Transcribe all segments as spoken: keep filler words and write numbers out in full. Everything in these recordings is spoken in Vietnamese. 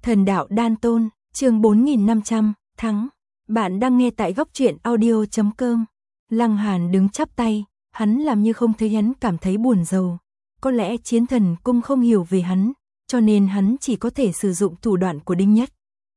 Thần đạo đan tôn, chương bốn nghìn năm trăm, thắng. Bạn đang nghe tại góc truyện audio chấm com. Lăng Hàn đứng chắp tay, hắn làm như không thấy hắn cảm thấy buồn rầu. Có lẽ chiến thần cung không hiểu về hắn, cho nên hắn chỉ có thể sử dụng thủ đoạn của Đinh Nhất.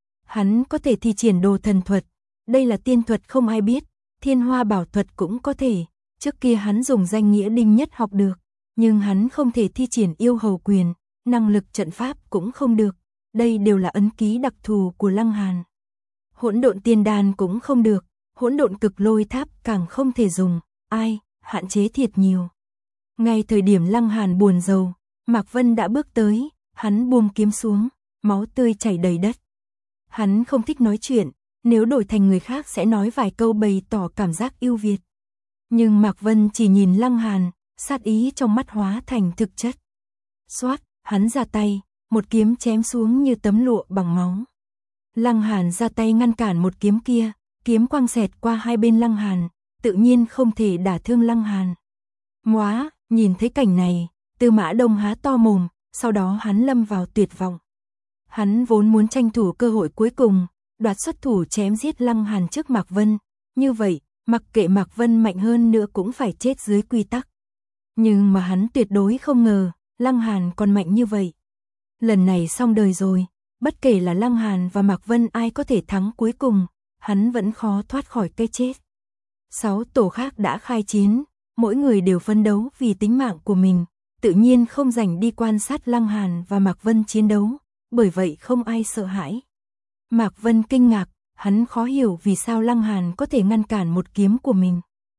Hắn có thể thi triển đồ thần thuật, đây là tiên thuật không ai biết, thiên hoa bảo thuật cũng có thể. Trước kia hắn dùng danh nghĩa Đinh Nhất học được, nhưng hắn không thể thi triển yêu hầu quyền, năng lực trận pháp cũng không được. Đây đều là ấn ký đặc thù của Lăng Hàn. Hỗn độn tiên đan cũng không được, hỗn độn cực lôi tháp càng không thể dùng, ai, hạn chế thiệt nhiều. Ngay thời điểm Lăng Hàn buồn rầu, Mạc Vân đã bước tới, hắn buông kiếm xuống, máu tươi chảy đầy đất. Hắn không thích nói chuyện, nếu đổi thành người khác sẽ nói vài câu bày tỏ cảm giác yêu Việt. Nhưng Mạc Vân chỉ nhìn Lăng Hàn, sát ý trong mắt hóa thành thực chất. Xoát, hắn ra tay, một kiếm chém xuống như tấm lụa bằng máu. Lăng Hàn ra tay ngăn cản một kiếm kia, kiếm quang xẹt qua hai bên Lăng Hàn, tự nhiên không thể đả thương Lăng Hàn. Móa, nhìn thấy cảnh này, Tư Mã Đông há to mồm, sau đó hắn lâm vào tuyệt vọng. Hắn vốn muốn tranh thủ cơ hội cuối cùng, đoạt xuất thủ chém giết Lăng Hàn trước Mạc Vân, như vậy, mặc kệ Mạc Vân mạnh hơn nữa cũng phải chết dưới quy tắc. Nhưng mà hắn tuyệt đối không ngờ, Lăng Hàn còn mạnh như vậy. Lần này xong đời rồi, bất kể là Lăng Hàn và Mạc Vân ai có thể thắng cuối cùng, hắn vẫn khó thoát khỏi cái chết. Sáu tổ khác đã khai chiến, mỗi người đều phấn đấu vì tính mạng của mình, tự nhiên không rảnh đi quan sát Lăng Hàn và Mạc Vân chiến đấu, bởi vậy không ai sợ hãi. Mạc Vân kinh ngạc, hắn khó hiểu vì sao Lăng Hàn có thể ngăn cản một kiếm của mình.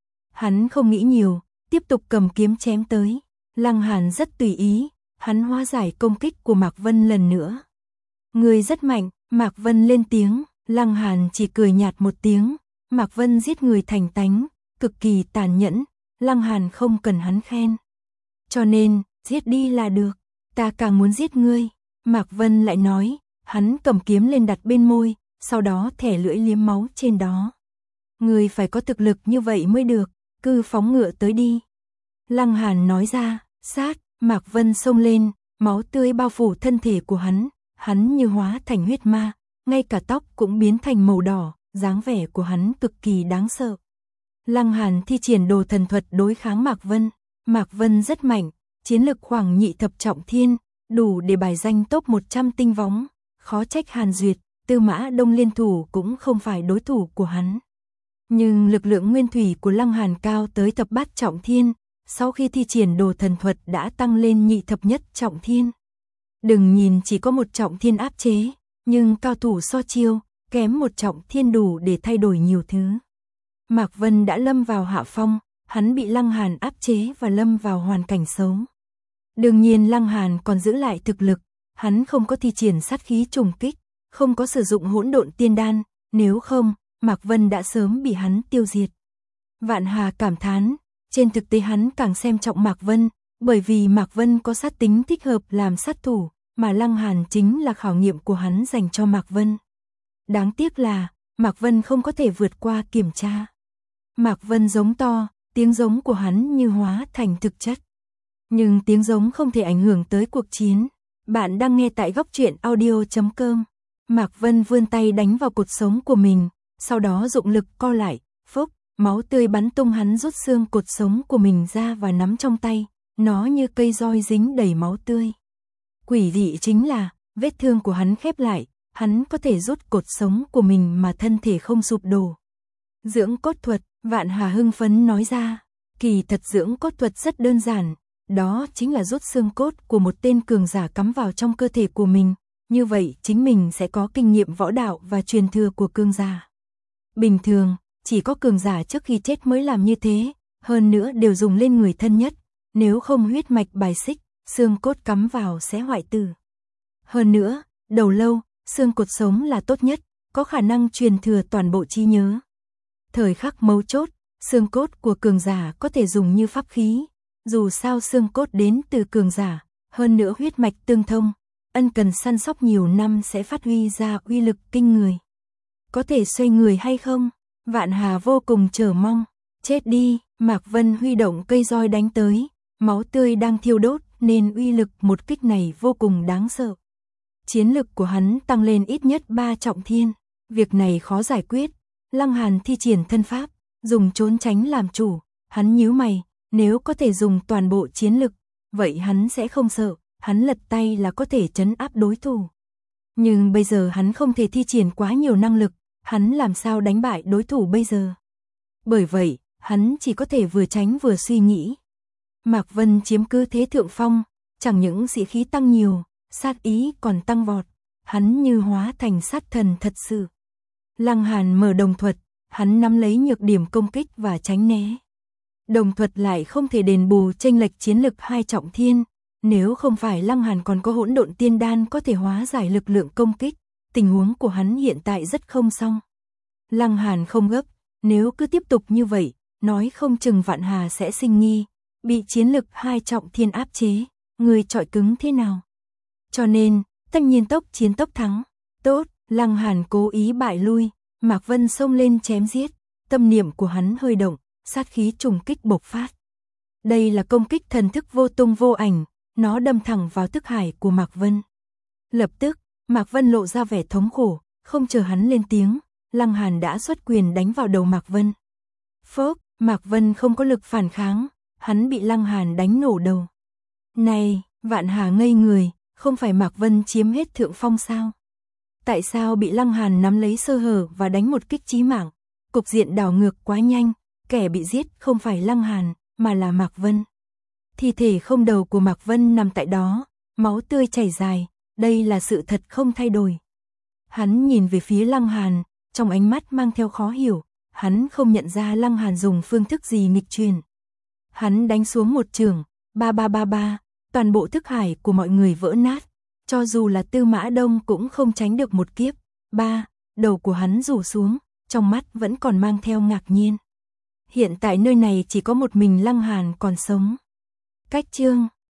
Hắn không nghĩ nhiều, tiếp tục cầm kiếm chém tới. Lăng Hàn rất tùy ý, hắn hóa giải công kích của Mạc Vân lần nữa. Người rất mạnh, Mạc Vân lên tiếng, Lăng Hàn chỉ cười nhạt một tiếng. Mạc Vân giết người thành tánh, cực kỳ tàn nhẫn, Lăng Hàn không cần hắn khen. Cho nên, giết đi là được, ta càng muốn giết ngươi. Mạc Vân lại nói, hắn cầm kiếm lên đặt bên môi, sau đó thẻ lưỡi liếm máu trên đó. Ngươi phải có thực lực như vậy mới được, cứ phóng ngựa tới đi. Lăng Hàn nói ra, sát, Mạc Vân xông lên, máu tươi bao phủ thân thể của hắn, hắn như hóa thành huyết ma, ngay cả tóc cũng biến thành màu đỏ, dáng vẻ của hắn cực kỳ đáng sợ. Lăng Hàn thi triển đồ thần thuật đối kháng Mạc Vân, Mạc Vân rất mạnh, chiến lực khoảng nhị thập trọng thiên, đủ để bài danh top một trăm tinh võng, khó trách Hàn Duyệt, Tư Mã Đông liên thủ cũng không phải đối thủ của hắn. Nhưng lực lượng nguyên thủy của Lăng Hàn cao tới thập bát trọng thiên, sau khi thi triển đồ thần thuật đã tăng lên nhị thập nhất trọng thiên. Đừng nhìn chỉ có một trọng thiên áp chế, nhưng cao thủ so chiêu, kém một trọng thiên đủ để thay đổi nhiều thứ. Mạc Vân đã lâm vào hạ phong, hắn bị Lăng Hàn áp chế và lâm vào hoàn cảnh xấu. Đương nhiên Lăng Hàn còn giữ lại thực lực, hắn không có thi triển sát khí trùng kích, không có sử dụng hỗn độn tiên đan, nếu không, Mạc Vân đã sớm bị hắn tiêu diệt. Vạn Hà cảm thán, trên thực tế hắn càng xem trọng Mạc Vân, bởi vì Mạc Vân có sát tính thích hợp làm sát thủ, mà Lăng Hàn chính là khảo nghiệm của hắn dành cho Mạc Vân. Đáng tiếc là, Mạc Vân không có thể vượt qua kiểm tra. Mạc Vân giống to, tiếng giống của hắn như hóa thành thực chất. Nhưng tiếng giống không thể ảnh hưởng tới cuộc chiến. Bạn đang nghe tại góc truyện audio chấm com. Mạc Vân vươn tay đánh vào cột sống của mình, sau đó dụng lực co lại, phốc, máu tươi bắn tung, hắn rút xương cột sống của mình ra và nắm trong tay, nó như cây roi dính đầy máu tươi. Quỷ dị chính là, vết thương của hắn khép lại, hắn có thể rút cột sống của mình mà thân thể không sụp đổ. Dưỡng cốt thuật, Vạn Hà hưng phấn nói ra, kỳ thật dưỡng cốt thuật rất đơn giản, đó chính là rút xương cốt của một tên cường giả cắm vào trong cơ thể của mình, như vậy chính mình sẽ có kinh nghiệm võ đạo và truyền thừa của cường giả. Bình thường, chỉ có cường giả trước khi chết mới làm như thế, hơn nữa đều dùng lên người thân nhất, nếu không huyết mạch bài xích, xương cốt cắm vào sẽ hoại tử. Hơn nữa, đầu lâu, xương cột sống là tốt nhất, có khả năng truyền thừa toàn bộ trí nhớ. Thời khắc mấu chốt, xương cốt của cường giả có thể dùng như pháp khí, dù sao xương cốt đến từ cường giả, hơn nữa huyết mạch tương thông, ân cần săn sóc nhiều năm sẽ phát huy ra uy lực kinh người. Có thể xoay người hay không? Vạn Hà vô cùng chờ mong. Chết đi, Mạc Vân huy động cây roi đánh tới, máu tươi đang thiêu đốt nên uy lực một kích này vô cùng đáng sợ. Chiến lực của hắn tăng lên ít nhất ba trọng thiên. Việc này khó giải quyết. Lăng Hàn thi triển thân pháp, dùng trốn tránh làm chủ. Hắn nhíu mày, nếu có thể dùng toàn bộ chiến lực, vậy hắn sẽ không sợ, hắn lật tay là có thể trấn áp đối thủ. Nhưng bây giờ hắn không thể thi triển quá nhiều năng lực, hắn làm sao đánh bại đối thủ bây giờ? Bởi vậy, hắn chỉ có thể vừa tránh vừa suy nghĩ. Mạc Vân chiếm cứ thế thượng phong, chẳng những sĩ khí tăng nhiều, sát ý còn tăng vọt, hắn như hóa thành sát thần thật sự. Lăng Hàn mở đồng thuật, hắn nắm lấy nhược điểm công kích và tránh né. Đồng thuật lại không thể đền bù chênh lệch chiến lực hai trọng thiên, nếu không phải Lăng Hàn còn có hỗn độn tiên đan có thể hóa giải lực lượng công kích, tình huống của hắn hiện tại rất không xong. Lăng Hàn không gấp, nếu cứ tiếp tục như vậy, nói không chừng Vạn Hà sẽ sinh nghi, bị chiến lực hai trọng thiên áp chế, người chọi cứng thế nào? Cho nên, tất nhiên tốc chiến tốc thắng. Tốt, Lăng Hàn cố ý bại lui, Mạc Vân xông lên chém giết, tâm niệm của hắn hơi động, sát khí trùng kích bộc phát. Đây là công kích thần thức vô tung vô ảnh, nó đâm thẳng vào thức hải của Mạc Vân. Lập tức, Mạc Vân lộ ra vẻ thống khổ, không chờ hắn lên tiếng, Lăng Hàn đã xuất quyền đánh vào đầu Mạc Vân. Phốc, Mạc Vân không có lực phản kháng, hắn bị Lăng Hàn đánh nổ đầu. Này, Vạn Hà ngây người, không phải Mạc Vân chiếm hết thượng phong sao? Tại sao bị Lăng Hàn nắm lấy sơ hở và đánh một kích chí mạng? Cục diện đảo ngược quá nhanh, kẻ bị giết không phải Lăng Hàn, mà là Mạc Vân. Thi thể không đầu của Mạc Vân nằm tại đó, máu tươi chảy dài, đây là sự thật không thay đổi. Hắn nhìn về phía Lăng Hàn, trong ánh mắt mang theo khó hiểu, hắn không nhận ra Lăng Hàn dùng phương thức gì nghịch truyền. Hắn đánh xuống một chưởng, ba ba ba ba, toàn bộ thức hải của mọi người vỡ nát, cho dù là Tư Mã Đông cũng không tránh được một kiếp. Ba, đầu của hắn rủ xuống, trong mắt vẫn còn mang theo ngạc nhiên. Hiện tại nơi này chỉ có một mình Lăng Hàn còn sống. Cách chương